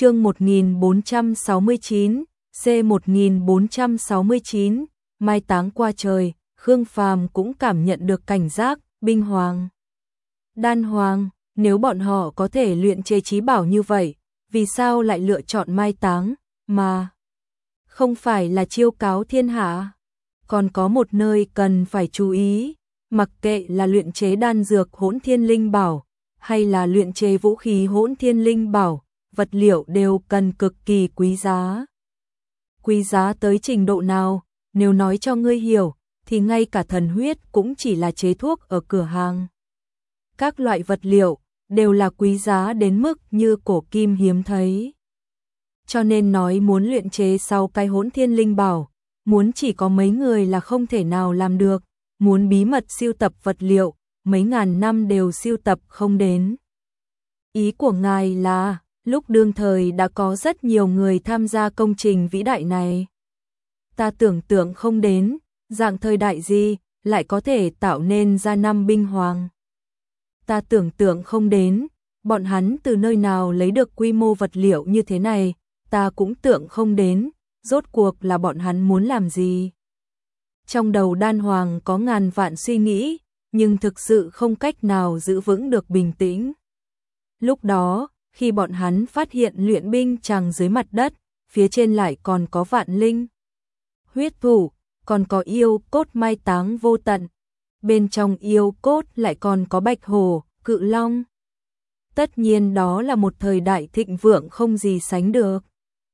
Chương 1469, C1469, mai táng qua trời, Khương Phàm cũng cảm nhận được cảnh giác, binh hoàng, đan hoàng, nếu bọn họ có thể luyện chế chí bảo như vậy, vì sao lại lựa chọn mai táng, mà không phải là chiêu cáo thiên hạ? Còn có một nơi cần phải chú ý, mặc kệ là luyện chế đan dược hỗn thiên linh bảo, hay là luyện chế vũ khí hỗn thiên linh bảo, vật liệu đều cần cực kỳ quý giá. Quý giá tới trình độ nào, nếu nói cho ngươi hiểu, thì ngay cả thần huyết cũng chỉ là chế thuốc ở cửa hàng. Các loại vật liệu đều là quý giá đến mức như cổ kim hiếm thấy. Cho nên nói muốn luyện chế sau cái hỗn thiên linh bảo, muốn chỉ có mấy người là không thể nào làm được, muốn bí mật siêu tập vật liệu, mấy ngàn năm đều siêu tập không đến. Ý của ngài là, lúc đương thời đã có rất nhiều người tham gia công trình vĩ đại này. Ta tưởng tượng không đến, dạng thời đại gì, lại có thể tạo nên ra năm binh hoàng. Ta tưởng tượng không đến, bọn hắn từ nơi nào lấy được quy mô vật liệu như thế này, ta cũng tưởng không đến, rốt cuộc là bọn hắn muốn làm gì. Trong đầu đan hoàng có ngàn vạn suy nghĩ, nhưng thực sự không cách nào giữ vững được bình tĩnh. Lúc đó, khi bọn hắn phát hiện luyện binh chàng dưới mặt đất, phía trên lại còn có vạn linh, huyết thủ, còn có yêu cốt mai táng vô tận. Bên trong yêu cốt lại còn có bạch hổ, cự long. Tất nhiên đó là một thời đại thịnh vượng không gì sánh được.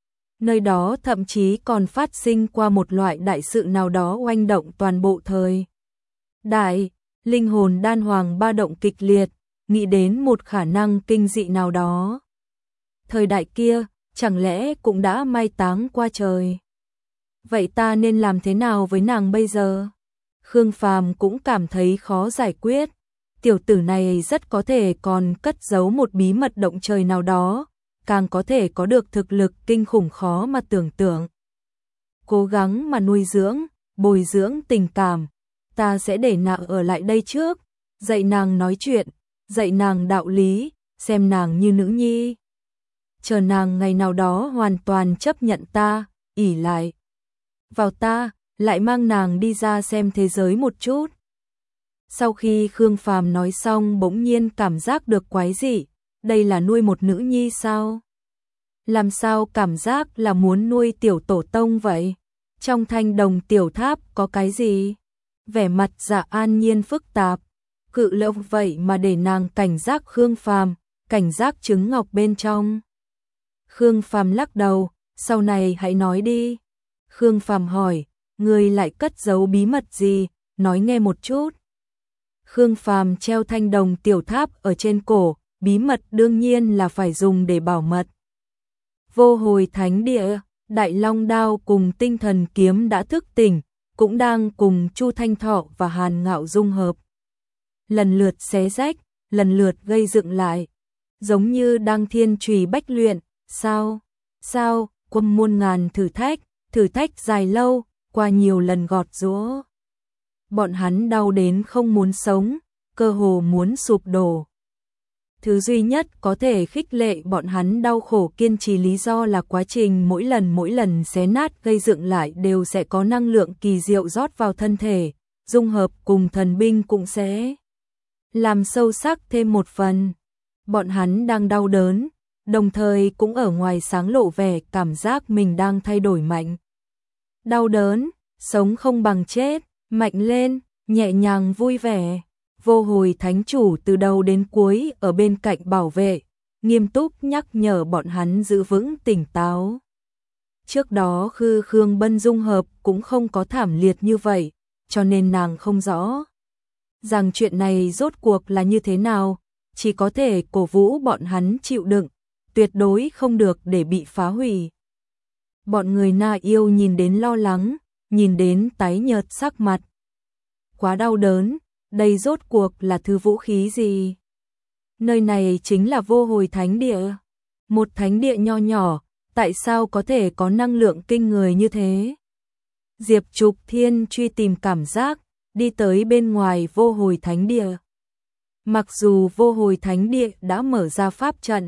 Nơi đó thậm chí còn phát sinh qua một loại đại sự nào đó oanh động toàn bộ thời đại. Linh hồn đan hoàng ba động kịch liệt, nghĩ đến một khả năng kinh dị nào đó. Thời đại kia, chẳng lẽ cũng đã mai táng qua trời? Vậy ta nên làm thế nào với nàng bây giờ? Khương Phàm cũng cảm thấy khó giải quyết. Tiểu tử này rất có thể còn cất giấu một bí mật động trời nào đó, càng có thể có được thực lực kinh khủng khó mà tưởng tượng. Cố gắng mà nuôi dưỡng, bồi dưỡng tình cảm. Ta sẽ để nàng ở lại đây trước, dạy nàng nói chuyện, dạy nàng đạo lý, xem nàng như nữ nhi. Chờ nàng ngày nào đó hoàn toàn chấp nhận ta, ỷ lại vào ta, lại mang nàng đi ra xem thế giới một chút. Sau khi Khương Phàm nói xong bỗng nhiên cảm giác được quái dị, đây là nuôi một nữ nhi sao? Làm sao cảm giác là muốn nuôi tiểu tổ tông vậy? Trong thanh đồng tiểu tháp có cái gì? Vẻ mặt Dạ An Nhiên phức tạp, cự lộc vậy mà để nàng cảnh giác Khương Phàm, cảnh giác trứng ngọc bên trong. Khương Phàm lắc đầu, sau này hãy nói đi. Khương Phàm hỏi, ngươi lại cất giấu bí mật gì, nói nghe một chút. Khương Phàm treo thanh đồng tiểu tháp ở trên cổ, bí mật đương nhiên là phải dùng để bảo mật. Vô hồi thánh địa, Đại Long đao cùng tinh thần kiếm đã thức tỉnh, cũng đang cùng Chu Thanh Thọ và Hàn Ngạo dung hợp. Lần lượt xé rách, lần lượt gây dựng lại, giống như đang thiên trùy bách luyện, sao, quân muôn ngàn thử thách dài lâu, qua nhiều lần gọt giũa. Bọn hắn đau đến không muốn sống, cơ hồ muốn sụp đổ. Thứ duy nhất có thể khích lệ bọn hắn đau khổ kiên trì lý do là quá trình mỗi lần xé nát gây dựng lại đều sẽ có năng lượng kỳ diệu rót vào thân thể, dung hợp cùng thần binh cũng sẽ làm sâu sắc thêm một phần. Bọn hắn đang đau đớn, đồng thời cũng ở ngoài sáng lộ vẻ cảm giác mình đang thay đổi mạnh. Đau đớn, sống không bằng chết, mạnh lên, nhẹ nhàng vui vẻ. Vô hồi thánh chủ từ đầu đến cuối ở bên cạnh bảo vệ, nghiêm túc nhắc nhở bọn hắn giữ vững tỉnh táo. Trước đó Khương Bân dung hợp cũng không có thảm liệt như vậy, cho nên nàng không rõ rằng chuyện này rốt cuộc là như thế nào, chỉ có thể cổ vũ bọn hắn chịu đựng, tuyệt đối không được để bị phá hủy. Bọn người Na Yêu nhìn đến lo lắng, nhìn đến tái nhợt sắc mặt. Quá đau đớn, đây rốt cuộc là thứ vũ khí gì? Nơi này chính là vô hồi thánh địa. Một thánh địa nho nhỏ, tại sao có thể có năng lượng kinh người như thế? Diệp Trục Thiên truy tìm cảm giác, đi tới bên ngoài vô hồi thánh địa. Mặc dù vô hồi thánh địa đã mở ra pháp trận,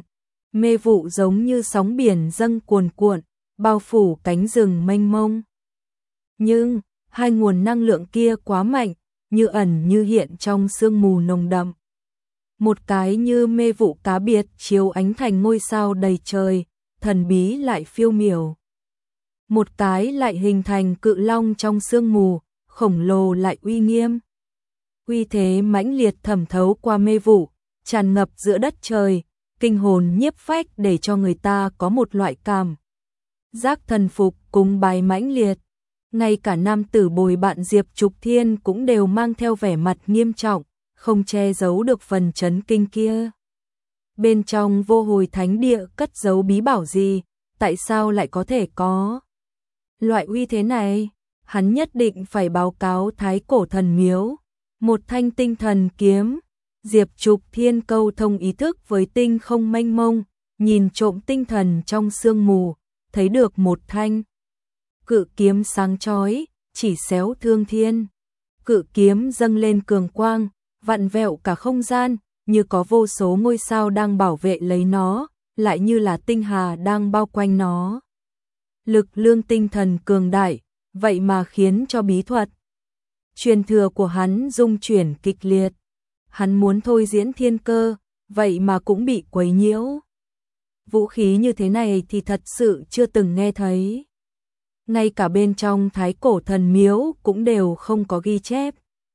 Mê vụ giống như sóng biển dâng cuồn cuộn, bao phủ cánh rừng mênh mông. Nhưng, hai nguồn năng lượng kia quá mạnh, như ẩn như hiện trong sương mù nồng đậm. Một cái như mê vụ cá biệt chiếu ánh thành ngôi sao đầy trời, thần bí lại phiêu miểu. Một cái lại hình thành cự long trong sương mù, khổng lồ lại uy nghiêm. Uy thế mãnh liệt thẩm thấu qua mê vụ, tràn ngập giữa đất trời, kinh hồn nhiếp phách để cho người ta có một loại cảm giác thần phục cúng bái mãnh liệt. Ngay cả nam tử bồi bạn Diệp Trục Thiên cũng đều mang theo vẻ mặt nghiêm trọng, không che giấu được phần chấn kinh kia. Bên trong Vô Hồi Thánh Địa cất giấu bí bảo gì, tại sao lại có thể có loại uy thế này? Hắn nhất định phải báo cáo Thái Cổ Thần Miếu. Một thanh tinh thần kiếm, Diệp Trục Thiên câu thông ý thức với tinh không mênh mông, nhìn trộm tinh thần trong sương mù, thấy được một thanh cự kiếm sáng chói, chỉ xéo thương thiên. Cự kiếm dâng lên cường quang, vặn vẹo cả không gian, như có vô số ngôi sao đang bảo vệ lấy nó, lại như là tinh hà đang bao quanh nó. Lực lượng tinh thần cường đại, vậy mà khiến cho bí thuật truyền thừa của hắn rung chuyển kịch liệt. Hắn muốn thôi diễn thiên cơ, vậy mà cũng bị quấy nhiễu. Vũ khí như thế này thì thật sự chưa từng nghe thấy. Ngay cả bên trong Thái Cổ Thần Miếu cũng đều không có ghi chép.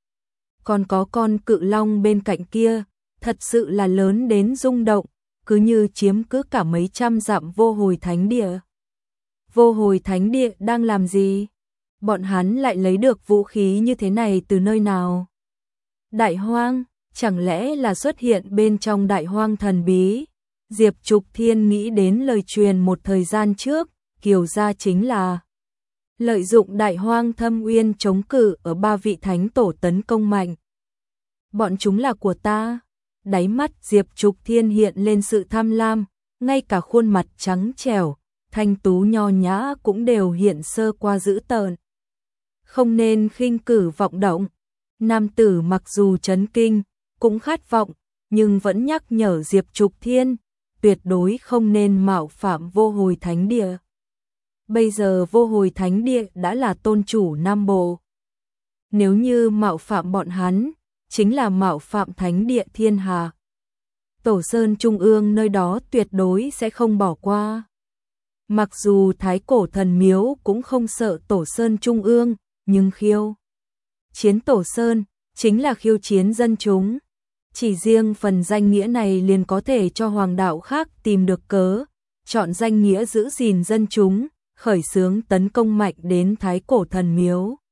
Còn có con cự long bên cạnh kia, thật sự là lớn đến rung động, cứ như chiếm cứ cả mấy trăm dặm Vô Hồi Thánh Địa. Vô Hồi Thánh Địa đang làm gì? Bọn hắn lại lấy được vũ khí như thế này từ nơi nào? Đại Hoang, chẳng lẽ là xuất hiện bên trong Đại Hoang thần bí? Diệp Trục Thiên nghĩ đến lời truyền một thời gian trước, Kiều gia chính là lợi dụng Đại Hoang thâm uyên chống cự ở ba vị thánh tổ tấn công mạnh. Bọn chúng là của ta. Đáy mắt Diệp Trục Thiên hiện lên sự tham lam, ngay cả khuôn mặt trắng trẻo, thanh tú nho nhã cũng đều hiện sơ qua dữ tợn. Không nên khinh cử vọng động. Nam tử mặc dù chấn kinh, cũng khát vọng, nhưng vẫn nhắc nhở Diệp Trục Thiên, tuyệt đối không nên mạo phạm Vô Hồi Thánh Địa. Bây giờ Vô Hồi Thánh Địa đã là tôn chủ Nam Bộ. Nếu như mạo phạm bọn hắn, chính là mạo phạm Thánh Địa thiên hà. Tổ Sơn Trung ương nơi đó tuyệt đối sẽ không bỏ qua. Mặc dù Thái Cổ Thần Miếu cũng không sợ Tổ Sơn Trung ương, nhưng khiêu chiến Tổ Sơn chính là khiêu chiến dân chúng. Chỉ riêng phần danh nghĩa này liền có thể cho hoàng đạo khác tìm được cớ, chọn danh nghĩa giữ gìn dân chúng, khởi xướng tấn công mạnh đến Thái Cổ Thần Miếu.